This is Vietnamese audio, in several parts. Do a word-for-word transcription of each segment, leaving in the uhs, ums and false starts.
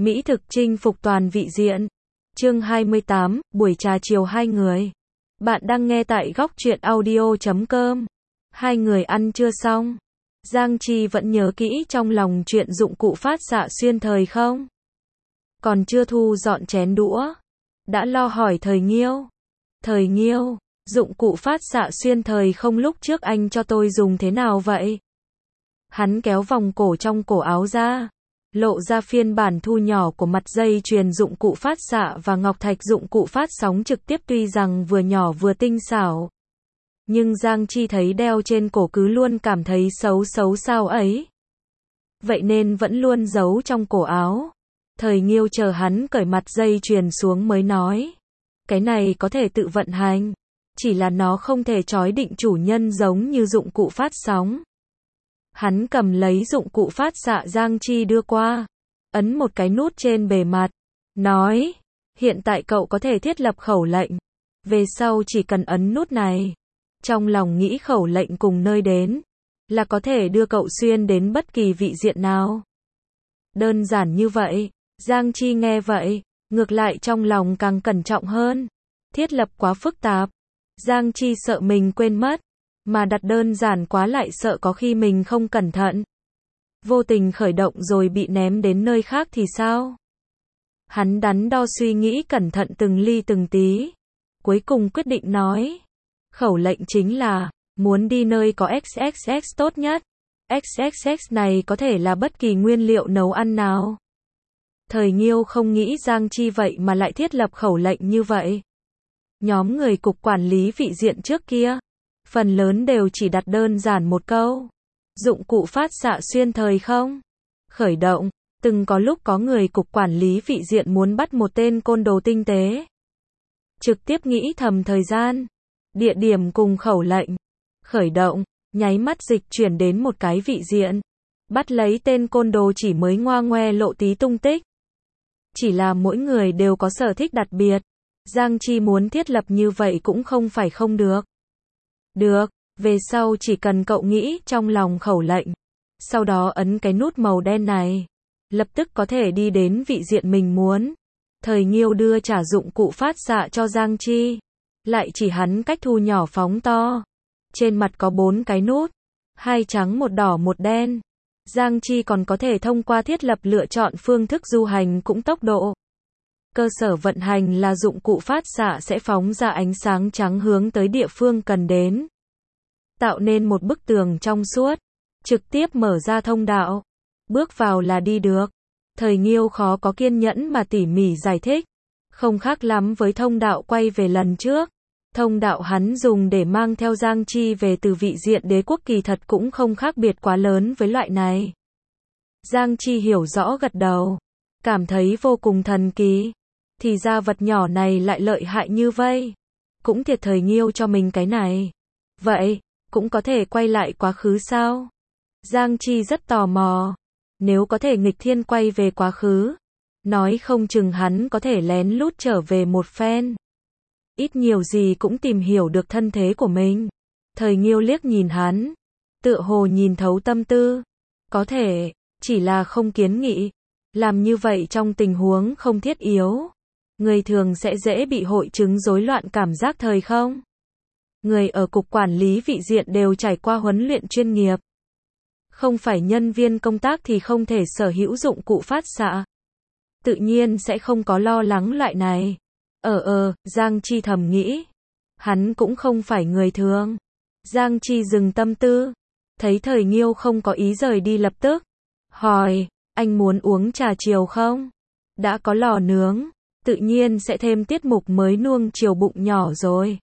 Mỹ thực chinh phục toàn vị diện. Chương hai mươi tám, buổi trà chiều hai người. Bạn đang nghe tại góc truyện audio chấm com. Hai người ăn chưa xong. Giang Chi vẫn nhớ kỹ trong lòng chuyện dụng cụ phát xạ xuyên thời không? Còn chưa thu dọn chén đũa. Đã lo hỏi Thời Nghiêu. Thời Nghiêu, dụng cụ phát xạ xuyên thời không lúc trước anh cho tôi dùng thế nào vậy? Hắn kéo vòng cổ trong cổ áo ra, lộ ra phiên bản thu nhỏ của mặt dây chuyền dụng cụ phát xạ và ngọc thạch dụng cụ phát sóng trực tiếp, tuy rằng vừa nhỏ vừa tinh xảo. Nhưng Giang Chi thấy đeo trên cổ cứ luôn cảm thấy xấu xấu sao ấy. Vậy nên vẫn luôn giấu trong cổ áo. Thời Nghiêu chờ hắn cởi mặt dây chuyền xuống mới nói. Cái này có thể tự vận hành. Chỉ là nó không thể trói định chủ nhân giống như dụng cụ phát sóng. Hắn cầm lấy dụng cụ phát xạ Giang Chi đưa qua. Ấn một cái nút trên bề mặt. Nói. Hiện tại cậu có thể thiết lập khẩu lệnh. Về sau chỉ cần ấn nút này. Trong lòng nghĩ khẩu lệnh cùng nơi đến. Là có thể đưa cậu xuyên đến bất kỳ vị diện nào. Đơn giản như vậy. Giang Chi nghe vậy. Ngược lại trong lòng càng cẩn trọng hơn. Thiết lập quá phức tạp. Giang Chi sợ mình quên mất. Mà đặt đơn giản quá lại sợ có khi mình không cẩn thận. Vô tình khởi động rồi bị ném đến nơi khác thì sao? Hắn đắn đo suy nghĩ cẩn thận từng ly từng tí. Cuối cùng quyết định nói. Khẩu lệnh chính là, muốn đi nơi có ích ích ích tốt nhất. ích ích ích này có thể là bất kỳ nguyên liệu nấu ăn nào. Thời Nghiêu không nghĩ Giang Chi vậy mà lại thiết lập khẩu lệnh như vậy. Nhóm người cục quản lý vị diện trước kia. Phần lớn đều chỉ đặt đơn giản một câu. Dụng cụ phát xạ xuyên thời không? Khởi động. Từng có lúc có người cục quản lý vị diện muốn bắt một tên côn đồ tinh tế. Trực tiếp nghĩ thầm thời gian, địa điểm cùng khẩu lệnh. Khởi động. Nháy mắt dịch chuyển đến một cái vị diện. Bắt lấy tên côn đồ chỉ mới ngoa ngoe lộ tí tung tích. Chỉ là mỗi người đều có sở thích đặc biệt. Giang Chi muốn thiết lập như vậy cũng không phải không được. Được, về sau chỉ cần cậu nghĩ trong lòng khẩu lệnh. Sau đó ấn cái nút màu đen này. Lập tức có thể đi đến vị diện mình muốn. Thời Nghiêu đưa trả dụng cụ phát xạ cho Giang Chi. Lại chỉ hắn cách thu nhỏ phóng to. Trên mặt có bốn cái nút. Hai trắng một đỏ một đen. Giang Chi còn có thể thông qua thiết lập lựa chọn phương thức du hành cũng tốc độ. Cơ sở vận hành là dụng cụ phát xạ sẽ phóng ra ánh sáng trắng hướng tới địa phương cần đến. Tạo nên một bức tường trong suốt. Trực tiếp mở ra thông đạo. Bước vào là đi được. Thời Nghiêu khó có kiên nhẫn mà tỉ mỉ giải thích. Không khác lắm với thông đạo quay về lần trước. Thông đạo hắn dùng để mang theo Giang Chi về từ vị diện đế quốc kỳ thật cũng không khác biệt quá lớn với loại này. Giang Chi hiểu rõ gật đầu. Cảm thấy vô cùng thần kỳ. Thì ra vật nhỏ này lại lợi hại như vây. Cũng thiệt Thời Nghiêu cho mình cái này. Vậy, cũng có thể quay lại quá khứ sao? Giang Chi rất tò mò. Nếu có thể nghịch thiên quay về quá khứ. Nói không chừng hắn có thể lén lút trở về một phen. Ít nhiều gì cũng tìm hiểu được thân thế của mình. Thời Nghiêu liếc nhìn hắn. Tựa hồ nhìn thấu tâm tư. Có thể, chỉ là không kiến nghị. Làm như vậy trong tình huống không thiết yếu. Người thường sẽ dễ bị hội chứng rối loạn cảm giác thời không. Người ở cục quản lý vị diện đều trải qua huấn luyện chuyên nghiệp. Không phải nhân viên công tác thì không thể sở hữu dụng cụ phát xạ. Tự nhiên sẽ không có lo lắng loại này. Ờ ờ, Giang Chi thầm nghĩ. Hắn cũng không phải người thường. Giang Chi dừng tâm tư. Thấy Thời Nghiêu không có ý rời đi lập tức. Hỏi, anh muốn uống trà chiều không? Đã có lò nướng. Tự nhiên sẽ thêm tiết mục mới nuông chiều bụng nhỏ rồi.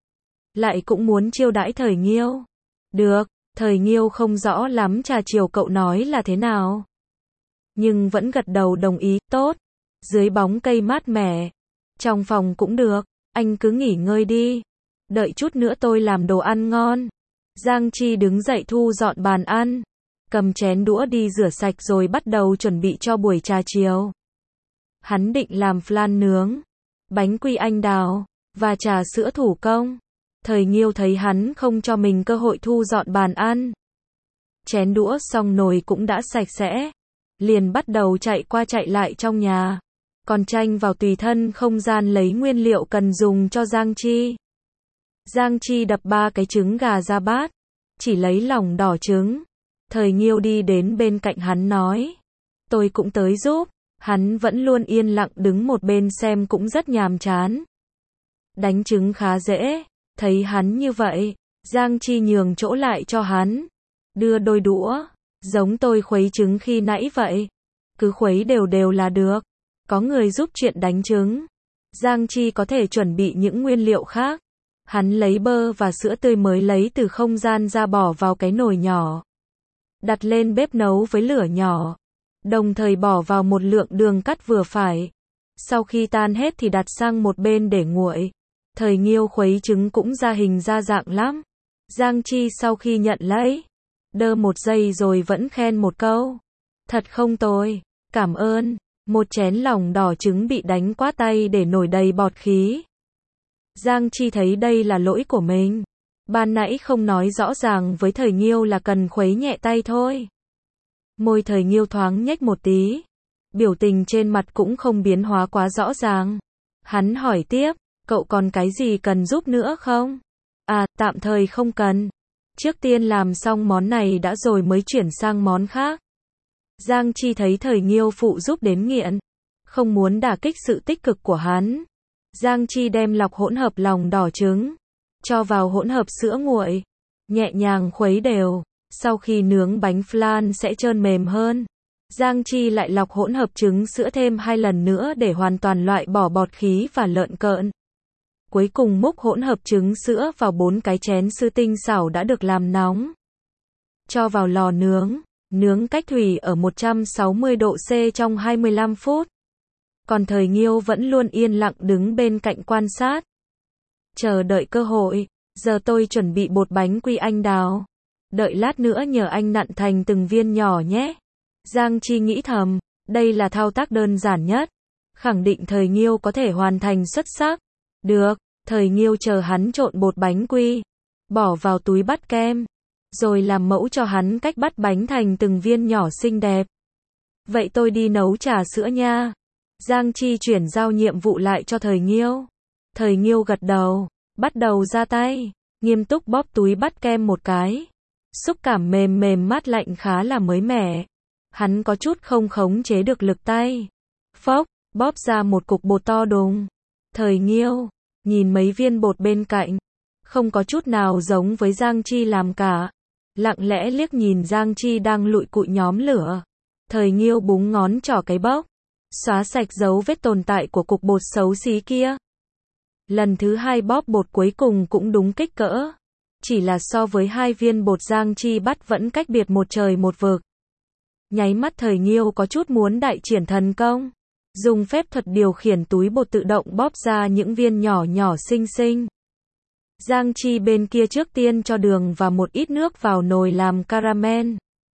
Lại cũng muốn chiêu đãi Thời Nghiêu. Được, Thời Nghiêu không rõ lắm trà chiều cậu nói là thế nào. Nhưng vẫn gật đầu đồng ý, tốt. Dưới bóng cây mát mẻ. Trong phòng cũng được, anh cứ nghỉ ngơi đi. Đợi chút nữa tôi làm đồ ăn ngon. Giang Chi đứng dậy thu dọn bàn ăn. Cầm chén đũa đi rửa sạch rồi bắt đầu chuẩn bị cho buổi trà chiều. Hắn định làm flan nướng, bánh quy anh đào, và trà sữa thủ công. Thời Nghiêu thấy hắn không cho mình cơ hội thu dọn bàn ăn. Chén đũa xong nồi cũng đã sạch sẽ. liền bắt đầu chạy qua chạy lại trong nhà, còn tranh vào tùy thân không gian lấy nguyên liệu cần dùng cho Giang Chi. Giang Chi đập ba cái trứng gà ra bát, chỉ lấy lòng đỏ trứng. Thời Nghiêu đi đến bên cạnh hắn nói, tôi cũng tới giúp. Hắn vẫn luôn yên lặng đứng một bên xem cũng rất nhàm chán. Đánh trứng khá dễ, thấy hắn như vậy, Giang Chi nhường chỗ lại cho hắn, đưa đôi đũa, giống tôi khuấy trứng khi nãy vậy, cứ khuấy đều đều là được. Có người giúp chuyện đánh trứng, Giang Chi có thể chuẩn bị những nguyên liệu khác. Hắn lấy bơ và sữa tươi mới lấy từ không gian ra bỏ vào cái nồi nhỏ, đặt lên bếp nấu với lửa nhỏ, đồng thời bỏ vào một lượng đường cắt vừa phải. Sau khi tan hết thì đặt sang một bên để nguội. Thời Nghiêu khuấy trứng cũng ra hình ra dạng lắm. Giang Chi sau khi nhận lấy, đơ một giây rồi vẫn khen một câu, thật không tồi, cảm ơn. Một chén lòng đỏ trứng bị đánh quá tay để nổi đầy bọt khí. Giang Chi thấy đây là lỗi của mình. Ban nãy không nói rõ ràng với Thời Nghiêu là cần khuấy nhẹ tay thôi. Môi Thời Nghiêu thoáng nhếch một tí, biểu tình trên mặt cũng không biến hóa quá rõ ràng. Hắn hỏi tiếp, cậu còn cái gì cần giúp nữa không? À, tạm thời không cần. Trước tiên làm xong món này đã rồi mới chuyển sang món khác. Giang Chi thấy Thời Nghiêu phụ giúp đến nghiện, không muốn đả kích sự tích cực của hắn. Giang Chi đem lọc hỗn hợp lòng đỏ trứng, cho vào hỗn hợp sữa nguội, nhẹ nhàng khuấy đều. Sau khi nướng bánh flan sẽ trơn mềm hơn. Giang Chi lại lọc hỗn hợp trứng sữa thêm hai lần nữa để hoàn toàn loại bỏ bọt khí và lợn cợn. Cuối cùng múc hỗn hợp trứng sữa vào bốn cái chén sứ tinh xảo đã được làm nóng. Cho vào lò nướng, nướng cách thủy ở một trăm sáu mươi độ C trong hai mươi lăm phút. Còn Thời Nghiêu vẫn luôn yên lặng đứng bên cạnh quan sát, chờ đợi cơ hội. Giờ tôi chuẩn bị bột bánh quy anh đào, đợi lát nữa nhờ anh nặn thành từng viên nhỏ nhé. Giang Chi nghĩ thầm, đây là thao tác đơn giản nhất, khẳng định Thời Nghiêu có thể hoàn thành xuất sắc. Được, Thời Nghiêu chờ hắn trộn bột bánh quy, bỏ vào túi bắt kem, rồi làm mẫu cho hắn cách bắt bánh thành từng viên nhỏ xinh đẹp. Vậy tôi đi nấu trà sữa nha. Giang Chi chuyển giao nhiệm vụ lại cho Thời Nghiêu. Thời Nghiêu gật đầu, bắt đầu ra tay, nghiêm túc bóp túi bắt kem một cái. Xúc cảm mềm mềm mát lạnh khá là mới mẻ. Hắn có chút không khống chế được lực tay. Phốc, bóp ra một cục bột to đùng. Thời Nghiêu nhìn mấy viên bột bên cạnh, không có chút nào giống với Giang Chi làm cả. Lặng lẽ liếc nhìn Giang Chi đang lụi cụi nhóm lửa. Thời Nghiêu búng ngón trỏ cái bốc, xóa sạch dấu vết tồn tại của cục bột xấu xí kia. Lần thứ hai bóp bột cuối cùng cũng đúng kích cỡ. Chỉ là so với hai viên bột Giang Chi bắt vẫn cách biệt một trời một vực. Nháy mắt Thời Nghiêu có chút muốn đại triển thần công, dùng phép thuật điều khiển túi bột tự động bóp ra những viên nhỏ nhỏ xinh xinh. Giang Chi bên kia trước tiên cho đường và một ít nước vào nồi làm caramel.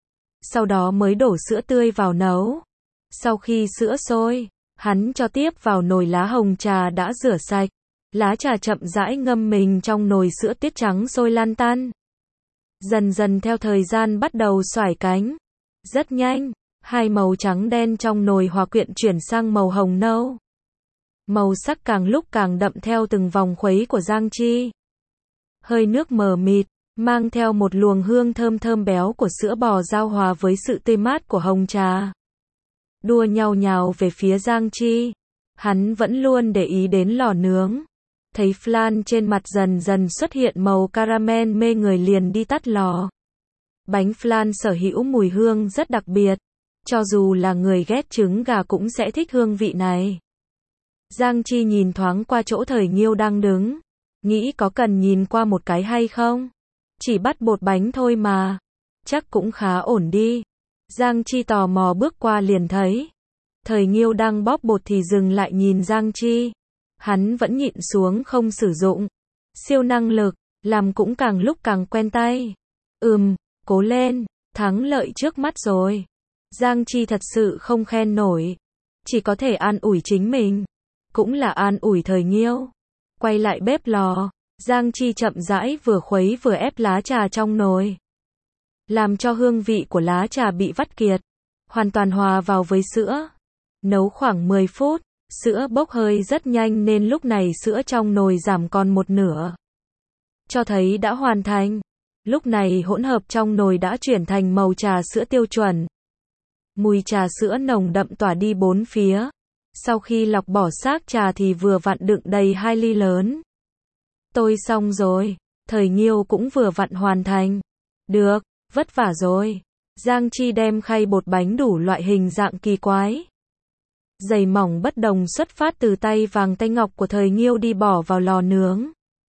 Sau đó mới đổ sữa tươi vào nấu. Sau khi sữa sôi, hắn cho tiếp vào nồi lá hồng trà đã rửa sạch. Lá trà chậm rãi ngâm mình trong nồi sữa tiết trắng sôi lan tăn. Dần dần theo thời gian bắt đầu xoải cánh. Rất nhanh, hai màu trắng đen trong nồi hòa quyện chuyển sang màu hồng nâu. Màu sắc càng lúc càng đậm theo từng vòng khuấy của Giang Chi. Hơi nước mờ mịt, mang theo một luồng hương thơm thơm béo của sữa bò giao hòa với sự tươi mát của hồng trà. Đua nhau nhào về phía Giang Chi. Hắn vẫn luôn để ý đến lò nướng. Thấy flan trên mặt dần dần xuất hiện màu caramel mê người liền đi tắt lò. Bánh flan sở hữu mùi hương rất đặc biệt. Cho dù là người ghét trứng gà cũng sẽ thích hương vị này. Giang Chi nhìn thoáng qua chỗ Thời Nghiêu đang đứng. Nghĩ có cần nhìn qua một cái hay không? Chỉ bắt bột bánh thôi mà. Chắc cũng khá ổn đi. Giang Chi tò mò bước qua liền thấy. Thời Nghiêu đang bóp bột thì dừng lại nhìn Giang Chi. Hắn vẫn nhịn xuống không sử dụng. Siêu năng lực, làm cũng càng lúc càng quen tay. Ừm, cố lên, thắng lợi trước mắt rồi. Giang Chi thật sự không khen nổi. Chỉ có thể an ủi chính mình. Cũng là an ủi Thời Nghiêu. Quay lại bếp lò, Giang Chi chậm rãi vừa khuấy vừa ép lá trà trong nồi. Làm cho hương vị của lá trà bị vắt kiệt. hoàn toàn hòa vào với sữa. Nấu khoảng mười phút, sữa bốc hơi rất nhanh nên lúc này sữa trong nồi giảm còn một nửa. Cho thấy đã hoàn thành. Lúc này hỗn hợp trong nồi đã chuyển thành màu trà sữa tiêu chuẩn. Mùi trà sữa nồng đậm tỏa đi bốn phía. Sau khi lọc bỏ xác trà thì vừa vặn đựng đầy hai ly lớn. Tôi xong rồi. Thời Nghiêu cũng vừa vặn hoàn thành. Được, vất vả rồi. Giang Chi đem khay bột bánh đủ loại hình dạng kỳ quái, dày mỏng bất đồng xuất phát từ tay vàng tay ngọc của Thời Nghiêu đi bỏ vào lò nướng.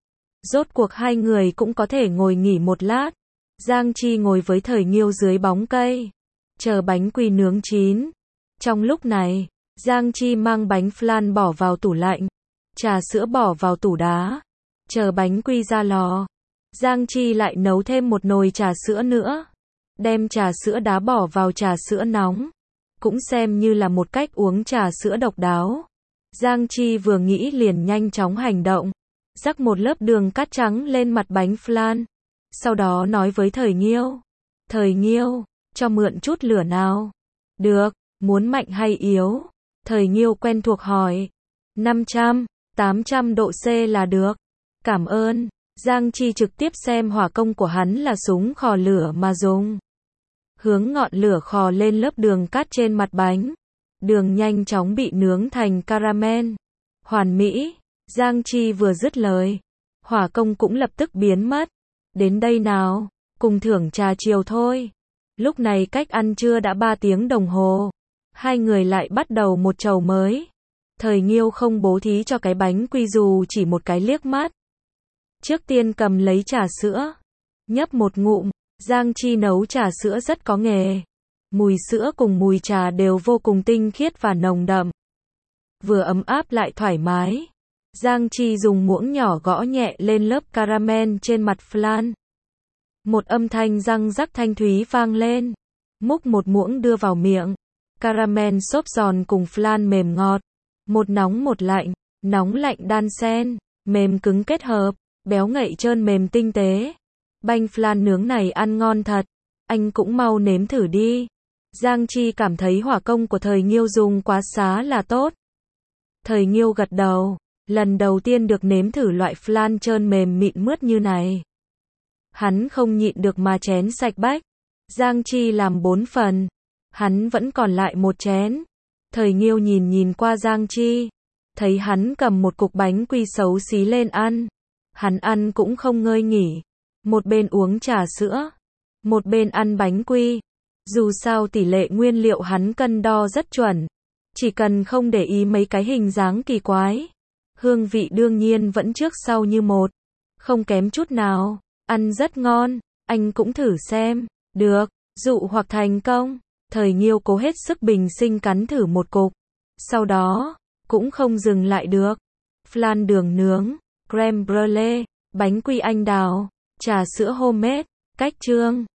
Rốt cuộc hai người cũng có thể ngồi nghỉ một lát. Giang Chi ngồi với Thời Nghiêu dưới bóng cây, chờ bánh quy nướng chín. Trong lúc này, Giang Chi mang bánh flan bỏ vào tủ lạnh, trà sữa bỏ vào tủ đá, chờ bánh quy ra lò. Giang Chi lại nấu thêm một nồi trà sữa nữa, đem trà sữa đá bỏ vào trà sữa nóng, cũng xem như là một cách uống trà sữa độc đáo. Giang Chi vừa nghĩ liền nhanh chóng hành động, rắc một lớp đường cát trắng lên mặt bánh flan, sau đó nói với Thời Nghiêu. Thời Nghiêu, cho mượn chút lửa nào. Được, muốn mạnh hay yếu? Thời Nghiêu quen thuộc hỏi. năm trăm, tám trăm độ C là được. Cảm ơn. Giang Chi trực tiếp xem hỏa công của hắn là súng khò lửa mà dùng. Hướng ngọn lửa khò lên lớp đường cát trên mặt bánh. Đường nhanh chóng bị nướng thành caramel. Hoàn mỹ. Giang Chi vừa dứt lời, hỏa công cũng lập tức biến mất. Đến đây nào, cùng thưởng trà chiều thôi. Lúc này cách ăn trưa đã ba tiếng đồng hồ. Hai người lại bắt đầu một chầu mới. Thời Nghiêu không bố thí cho cái bánh quy dù chỉ một cái liếc mắt. Trước tiên cầm lấy trà sữa, nhấp một ngụm. Giang Chi nấu trà sữa rất có nghề. Mùi sữa cùng mùi trà đều vô cùng tinh khiết và nồng đậm. Vừa ấm áp lại thoải mái. Giang Chi dùng muỗng nhỏ gõ nhẹ lên lớp caramel trên mặt flan. Một âm thanh răng rắc thanh thúy vang lên. Múc một muỗng đưa vào miệng. Caramel xốp giòn cùng flan mềm ngọt. Một nóng một lạnh, nóng lạnh đan xen, mềm cứng kết hợp, béo ngậy trơn mềm tinh tế. Bánh flan nướng này ăn ngon thật. Anh cũng mau nếm thử đi. Giang Chi cảm thấy hỏa công của Thời Nghiêu dùng quá xá là tốt. Thời Nghiêu gật đầu. Lần đầu tiên được nếm thử loại flan trơn mềm mịn mướt như này. Hắn không nhịn được mà chén sạch bách. Giang Chi làm bốn phần. Hắn vẫn còn lại một chén. Thời Nghiêu nhìn nhìn qua Giang Chi. Thấy hắn cầm một cục bánh quy xấu xí lên ăn. Hắn ăn cũng không ngơi nghỉ. Một bên uống trà sữa. Một bên ăn bánh quy. Dù sao tỷ lệ nguyên liệu hắn cân đo rất chuẩn. Chỉ cần không để ý mấy cái hình dáng kỳ quái. Hương vị đương nhiên vẫn trước sau như một. Không kém chút nào. Ăn rất ngon. Anh cũng thử xem. Được. Dụ hoặc thành công. Thời Nghiêu cố hết sức bình sinh cắn thử một cục. Sau đó, cũng không dừng lại được. Flan đường nướng, crème brûlée, bánh quy anh đào, trà sữa homemade, cách chương.